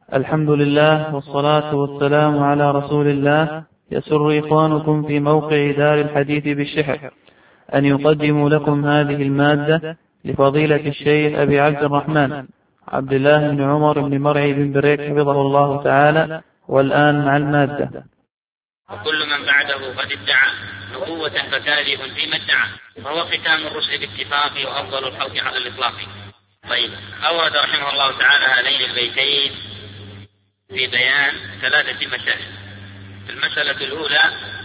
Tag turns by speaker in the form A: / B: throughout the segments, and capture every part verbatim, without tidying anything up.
A: الحمد لله والصلاة والسلام على رسول الله. يسر إخوانكم في موقع دار الحديث بالشحر أن يقدموا لكم هذه المادة لفضيلة الشيخ أبي عبد الرحمن عبد الله بن عمر بن مرعي بن بريك حفظه الله تعالى. والآن مع المادة.
B: وكل من بعده قد ادعى نبوة فكاذب فيما ادعى، فهو ختام الرسل باتفاق وأفضل الخلق على الإطلاق. طيب، أورد رحمه الله تعالى هذين البيتين في بيان ثلاثة مسائل. المسألة الأولى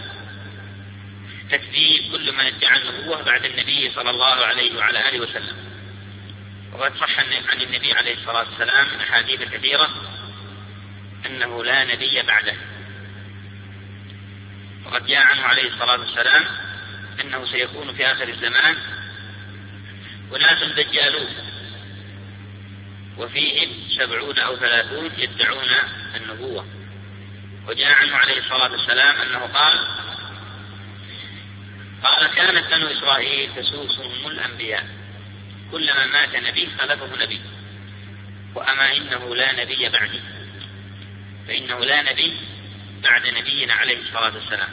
B: تكذيب كل من ادعى النبوة بعد النبي صلى الله عليه وعلى آله وسلم. وقد صح عن النبي عليه الصلاة والسلام من أحاديث كثيرة أنه لا نبي بعده. وقد جاء عنه عليه الصلاة والسلام أنه سيكون في آخر الزمان أناس دجالون وفيهم سبعون أو ثلاثون يدعون النبوة. وجاء عنه عليه الصلاة والسلام أنه قال قال كانت بنو إسرائيل تسوسهم الأنبياء، كلما مات نبي خلفه نبي، وأما إنه لا نبي بعدي، فإنه لا نبي بعد نبينا عليه الصلاة والسلام.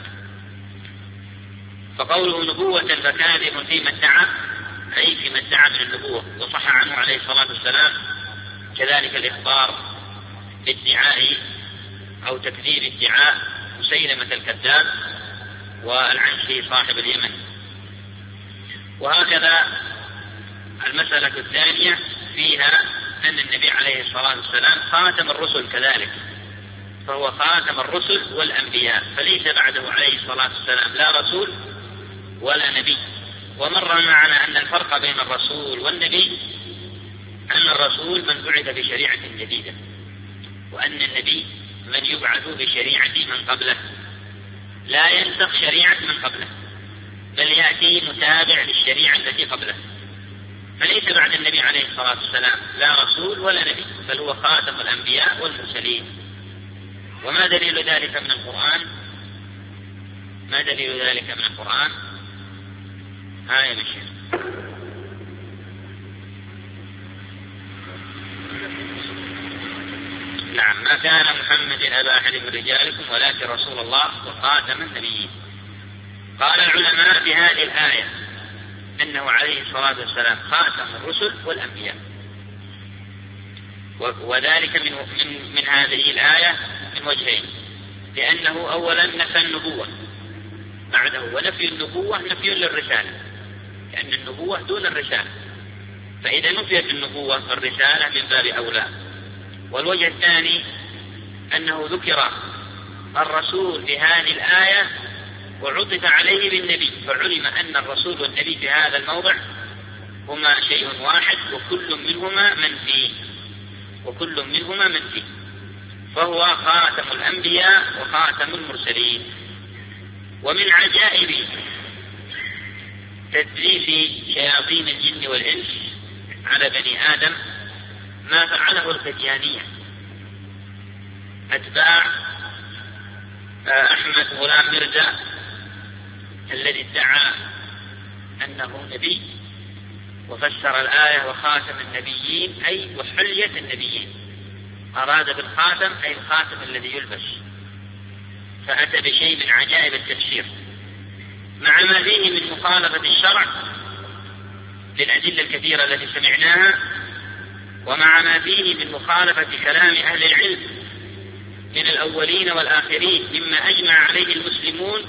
B: فقوله نبوة فكاذب فيما ادعى أي فيما ادعى من النبوة. وصح عنه عليه الصلاة والسلام كذلك الإخبار بادعاء أو تكذيب ادعاء مسيلمة الكذاب والعنسي صاحب اليمن. وهكذا المسألة الثانية فيها أن النبي عليه الصلاة والسلام خاتم الرسل كذلك، فهو خاتم الرسل والأنبياء، فليس بعده عليه الصلاة والسلام لا رسول ولا نبي. ومر معنا أن الفرق بين الرسول والنبي أن الرسول من بعث بشريعة جديدة، وأن النبي من يبعث بشريعة من قبله، لا ينسخ شريعة من قبله، بل يأتي متابع للشريعة التي قبله. فليس بعد النبي عليه الصلاة والسلام لا رسول ولا نبي، بل هو خاتم الأنبياء والمرسلين. وما دليل ذلك من القرآن؟ ما دليل ذلك من القرآن؟ آية مشير. نعم، ما كان محمد أبا أحد من رجالكم ولكن رسول الله وخاتم النبيين. قال العلماء في هذه الآية أنه عليه الصلاة والسلام خاتم الرسل والأنبياء، وذلك من, من, من هذه الآية من وجهين. لأنه أولا نفى النبوة بعده، ونفي النبوة نفي للرسالة، لأن النبوة دون الرسالة، فإذا نفيت النبوة فالرسالة من باب أولى. والوجه الثاني أنه ذكر الرسول في هذه الآية وعطف عليه بالنبي، فعلم أن الرسول والنبي في هذا الموضع هما شيء واحد، وكل منهما منفي وكل منهما منفي فهو خاتم الأنبياء وخاتم المرسلين. ومن عجائب تدليس شياطين الجن والإنس على بني آدم ما فعله القديانية أتباع أحمد غلام مرزا الذي ادعى أنه نبي، وفسر الآية وخاتم النبيين أي وحلية النبيين، أراد بالخاتم أي الخاتم الذي يلبس، فأتى بشيء من عجائب التفسير مع ما فيه من مخالفة الشرع للأدلة الكثيرة التي سمعناها، ومع ما فيه من مخالفة كلام أهل العلم من الأولين والآخرين مما أجمع عليه المسلمون.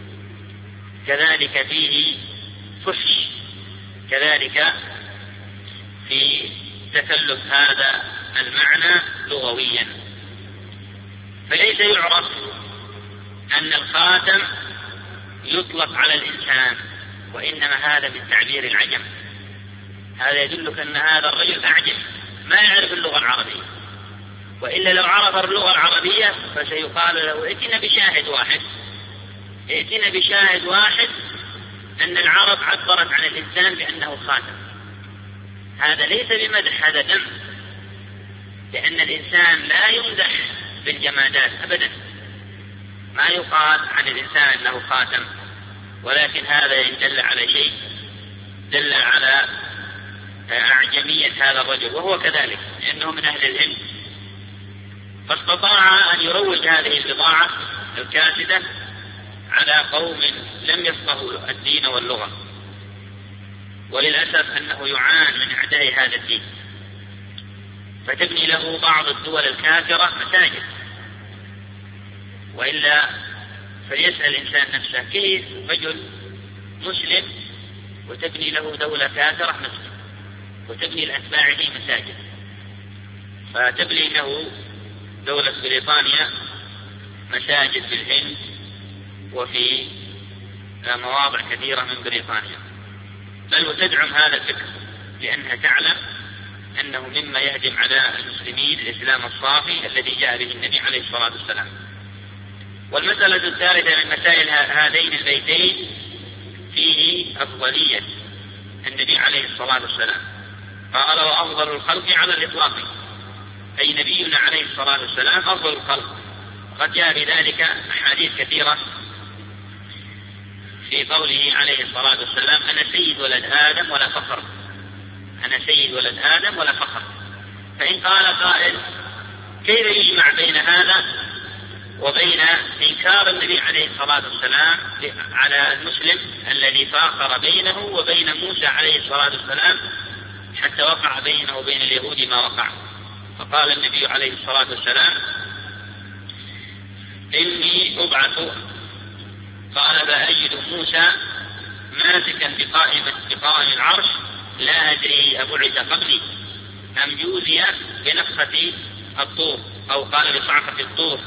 B: كذلك فيه فحش كذلك في تكلف هذا المعنى لغويا. فليس يعرف أن الخاتم يطلق على الإنسان، وإنما هذا من تعبير العجم. هذا يدلك أن هذا الرجل أعجم ما يعرف اللغة العربية، وإلا لو عرف اللغة العربية فسيقال له ائتنا بشاهد واحد ائتنا بشاهد واحد أن العرب عبرت عن الإنسان بأنه خاتم. هذا ليس بمدح، هذا ذم، لأن الإنسان لا يمدح بالجمادات أبدا، ما يقال عن الإنسان أنه خاتم، ولكن هذا يدل على شيء دل على أعجمية هذا الرجل، وهو كذلك لأنه من أهل العلم. فاستطاع أن يروج هذه البضاعة الكاسدة على قوم لم يفقهوا الدين واللغة، وللأسف أنه يعاني من أعداء هذا الدين، فتبني له بعض الدول الكافرة مساجد. وإلا فليسأل الإنسان نفسه، كيف رجل مسلم وتبني له دولة كافرة مسجد وتبني لأتباعه مساجد؟ فتبني له دولة بريطانيا مساجد في الهند وفي مواضع كثيرة من بريطانيا، بل وتدعم هذا الفكر لأنها تعلم أنه مما يهدم على المسلمين الإسلام الصافي الذي جاء به النبي عليه الصلاة والسلام. والمسألة الثالثة من مسائل هذين البيتين فيه أفضلية النبي عليه الصلاة والسلام، قال وأفضل الخلق على الإطلاق، أي نبينا عليه الصلاة والسلام أفضل الخلق. قد جاء بذلك أحاديث كثيرة في قوله عليه الصلاة والسلام أنا سيد ولد آدم ولا فخر، أنا سيد ولد آدم ولا فخر. فإن قال قائل كيف يجمع بين هذا وبين إنكار النبي عليه الصلاة والسلام على المسلم الذي فاخر بينه وبين موسى عليه الصلاة والسلام حتى وقع بينه وبين اليهود ما وقع؟ فقال النبي عليه الصلاة والسلام إني أبعث، قال فأجد موسى ماسكا بقائم بقائم العرش لا أدري أبعث قبلي أم جوزي بنفخة الطور أو قال بصعقة الطور،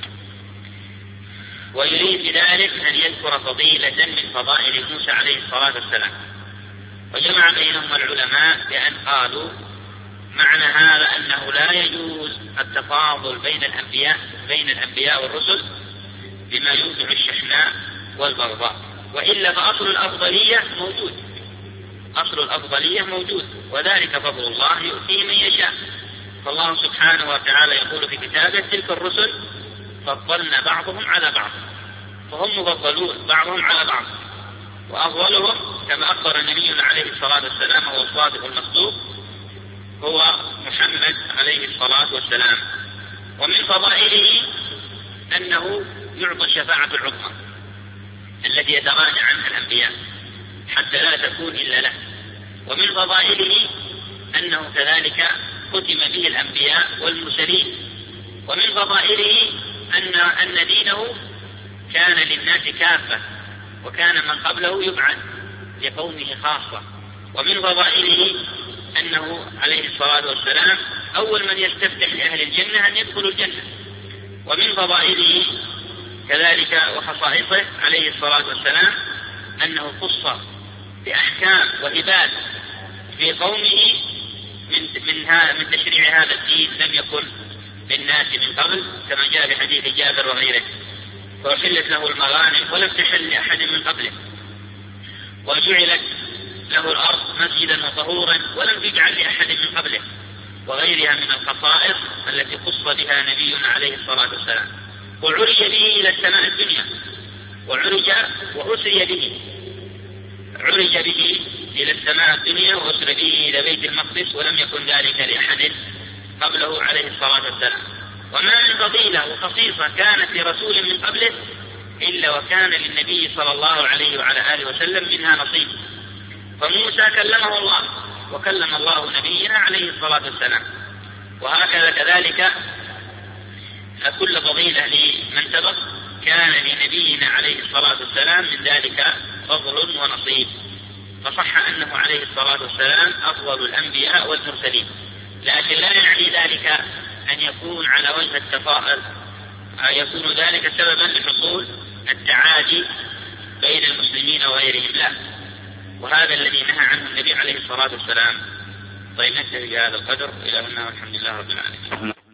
B: ويريد بذلك أن يذكر فضيلة من فضائل موسى عليه الصلاة والسلام. وجمع بينهم العلماء بأن قالوا معنى هذا أنه لا يجوز التفاضل بين الأنبياء بين الأنبياء والرسل بما يوقع الشحناء والبغضاء، وإلا فأصل الأفضلية موجود، أصل الأفضلية موجود، وذلك فضل الله يؤتيه من يشاء. فالله سبحانه وتعالى يقول في كتابه تلك الرسل فضلنا بعضهم على بعض، فهم مفضلون بعضهم على بعض، وأفضلهم كما أخبر النبي عليه الصلاة والسلام هو الصادق المصدوق هو محمد عليه الصلاة والسلام. ومن فضائله أنه يعطى الشفاعة العظمى التي يتراجع عنها الأنبياء حتى لا تكون إلا له. ومن فضائله أنه كذلك ختم به الأنبياء والمرسلين. ومن فضائله أن أن دينه كان للناس كافة وكان من قبله يبعث لقومه خاصة. ومن فضائله أنه عليه الصلاة والسلام أول من يستفتح لأهل الجنة أن يدخلوا الجنة. ومن فضائله كذلك وخصائصه عليه الصلاة والسلام أنه خص بأحكام وهبات في قومه من من من تشريع هذا الدين لم يكن للناس من قبل، كما جاء في حديث جابر وغيره، وأحلت له المغانم ولم تحل لأحد من قبله، وجعلت له الأرض مسجدا وطهورا ولم تجعل لأحد من قبله، وغيرها من الخصائص التي خص بها نبينا عليه الصلاة والسلام. وعرج به إلى السماء الدنيا، وعرج وأسري به، عرج به إلى السماء الدنيا وأسري به إلى بيت المقدس، ولم يكن ذلك لأحد قبله عليه الصلاة والسلام. وما من فضيلة وخصيصة كانت لرسول من قبله إلا وكان للنبي صلى الله عليه وعلى آله وسلم منها نصيب. فموسى كلمه الله وكلم الله نبينا عليه الصلاة والسلام، وهكذا كذلك كل فضيلة لمن سبق كان لنبينا عليه الصلاة والسلام من ذلك فضل ونصيب. فصح أنه عليه الصلاة والسلام أفضل الأنبياء والمرسلين، لكن لا يعني ذلك أن يكون على وجه التفاؤل يكون ذلك سببا لحصول التعادي بين المسلمين وغيرهم، لا، وهذا الذي نهى عنه النبي عليه الصلاة والسلام. طيب نكتفي بهذا القدر، إلى هنا والحمد لله رب العالمين.